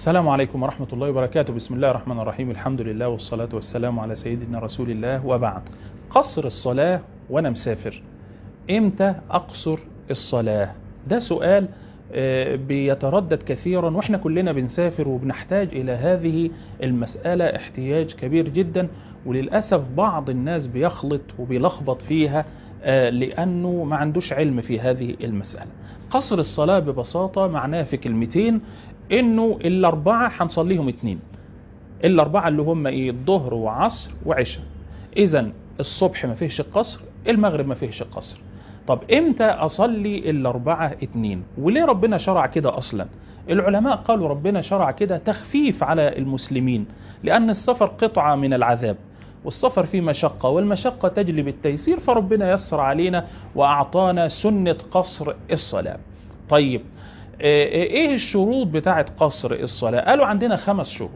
السلام عليكم ورحمة الله وبركاته. بسم الله الرحمن الرحيم. الحمد لله والصلاة والسلام على سيدنا رسول الله، وبعد. قصر الصلاة وأنا مسافر، إمتى أقصر الصلاة؟ ده سؤال بيتردد كثيرا، وإحنا كلنا بنسافر وبنحتاج إلى هذه المسألة احتياج كبير جدا، وللأسف بعض الناس بيخلط وبيلخبط فيها لأنه ما عندوش علم في هذه المسألة. قصر الصلاة ببساطة معناه في كلمتين إنه الأربعة هنصليهم اتنين، الأربعة اللي هم إيه؟ الظهر وعصر وعشاء. إذن الصبح ما فيهش قصر، المغرب ما فيهش قصر. طب إمتى أصلي الأربعة اتنين؟ وليه ربنا شرع كده أصلا؟ العلماء قالوا ربنا شرع كده تخفيف على المسلمين، لأن السفر قطعة من العذاب، والسفر فيه مشقة، والمشقة تجلب التيسير، فربنا يسر علينا وأعطانا سنة قصر الصلاة. طيب ايه الشروط بتاعة قصر الصلاة؟ قالوا عندنا 5 شروط.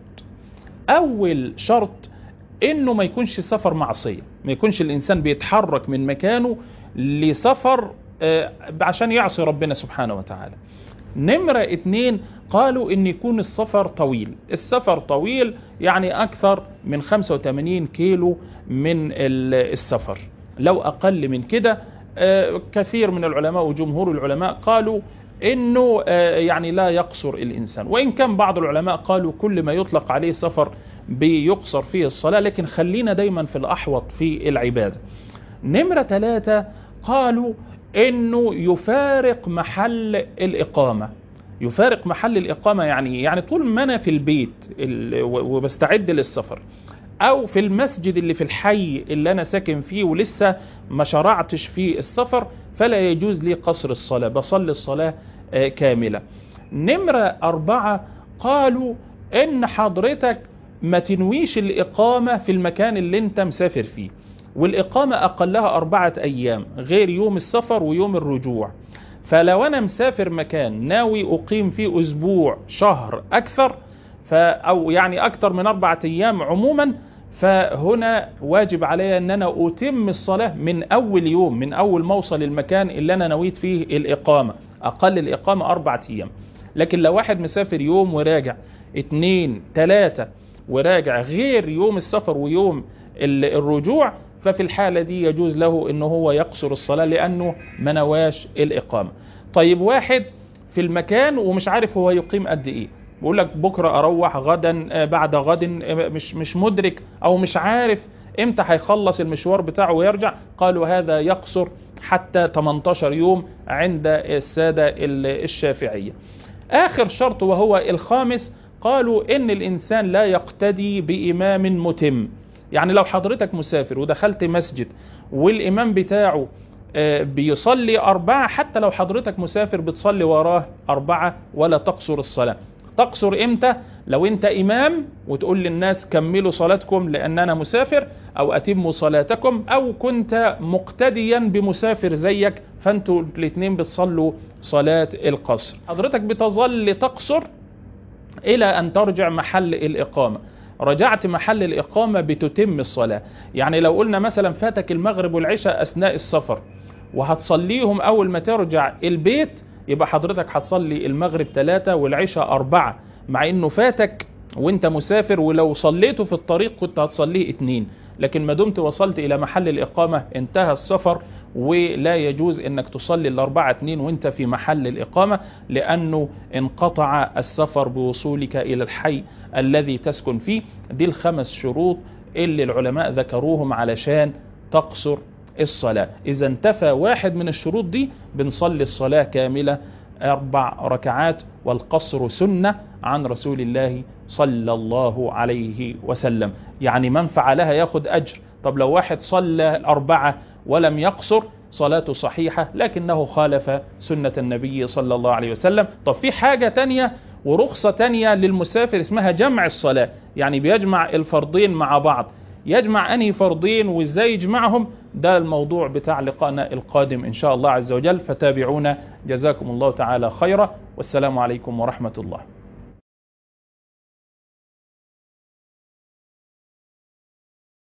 اول شرط انه ما يكونش سفر معصية، ما يكونش الانسان بيتحرك من مكانه لسفر عشان يعصي ربنا سبحانه وتعالى. نمرة 2 قالوا ان يكون السفر طويل. السفر طويل يعني اكثر من 85 كيلو من السفر. لو اقل من كده كثير من العلماء وجمهور العلماء قالوا انه يعني لا يقصر الانسان، وان كان بعض العلماء قالوا كل ما يطلق عليه سفر بيقصر فيه الصلاة، لكن خلينا دايما في الاحوط في العبادة. نمرة 3 قالوا انه يفارق محل الاقامة. يفارق محل الاقامة يعني طول ما انا في البيت وبستعد للسفر، او في المسجد اللي في الحي اللي انا ساكن فيه ولسه ما شرعتش في السفر، فلا يجوز لي قصر الصلاة، بصلي الصلاة كاملة. نمرة 4 قالوا ان حضرتك ما تنويش الإقامة في المكان اللي انت مسافر فيه، والإقامة أقلها 4 أيام غير يوم السفر ويوم الرجوع. فلو أنا مسافر مكان ناوي أقيم فيه أسبوع، شهر، أكثر، أو يعني أكثر من 4 أيام عموما، فهنا واجب علي أن أنا أتم الصلاة من أول يوم، من أول ما أوصل المكان اللي أنا نويت فيه الإقامة. أقل الإقامة 4 أيام. لكن لو واحد مسافر يوم وراجع 2 3 وراجع غير يوم السفر ويوم الرجوع، ففي الحالة دي يجوز له أنه هو يقصر الصلاة لأنه ما نواش الإقامة. طيب واحد في المكان ومش عارف هو يقيم قد إيه، بيقول لك بكرة أروح، غدا، بعد غد، مش مدرك أو مش عارف إمتى هيخلص المشوار بتاعه ويرجع، قالوا هذا يقصر حتى 18 يوم عند السادة الشافعية. آخر شرط وهو الخامس، قالوا إن الإنسان لا يقتدي بإمام متم. يعني لو حضرتك مسافر ودخلت مسجد والإمام بتاعه بيصلي 4، حتى لو حضرتك مسافر بتصلي وراه 4 ولا تقصر الصلاة. تقصر إمتى؟ لو أنت إمام وتقول للناس كملوا صلاتكم لأن أنا مسافر، أو أتموا صلاتكم، أو كنت مقتديا بمسافر زيك فأنتوا الاثنين بتصلوا صلاة القصر. حضرتك بتظل تقصر إلى أن ترجع محل الإقامة. رجعت محل الإقامة بتتم الصلاة. يعني لو قلنا مثلا فاتك المغرب والعشاء أثناء السفر وهتصليهم أول ما ترجع البيت، يبقى حضرتك هتصلي المغرب 3 والعشاء 4، مع إنه فاتك وانت مسافر، ولو صليته في الطريق كنت هتصليه 2. لكن ما دمت وصلت إلى محل الإقامة انتهى السفر، ولا يجوز انك تصلي الأربعة 2 وانت في محل الإقامة، لأنه انقطع السفر بوصولك إلى الحي الذي تسكن فيه. دي ال5 شروط اللي العلماء ذكروهم علشان تقصر الصلاة. إذا انتفى واحد من الشروط دي بنصلي الصلاة كاملة 4 ركعات، والقصر سنة عن رسول الله صلى الله عليه وسلم. يعني من فعلها ياخد أجر. طب لو واحد صلى 4 ولم يقصر، صلاته صحيحة لكنه خالف سنة النبي صلى الله عليه وسلم. طب في حاجة تانية ورخصة تانية للمسافر اسمها جمع الصلاة، يعني بيجمع الفرضين مع بعض. يجمع أنهي فرضين وإزاي يجمعهم؟ ده الموضوع بتاع لقائنا القادم إن شاء الله عز وجل، فتابعونا. جزاكم الله تعالى خيرا، والسلام عليكم ورحمة الله.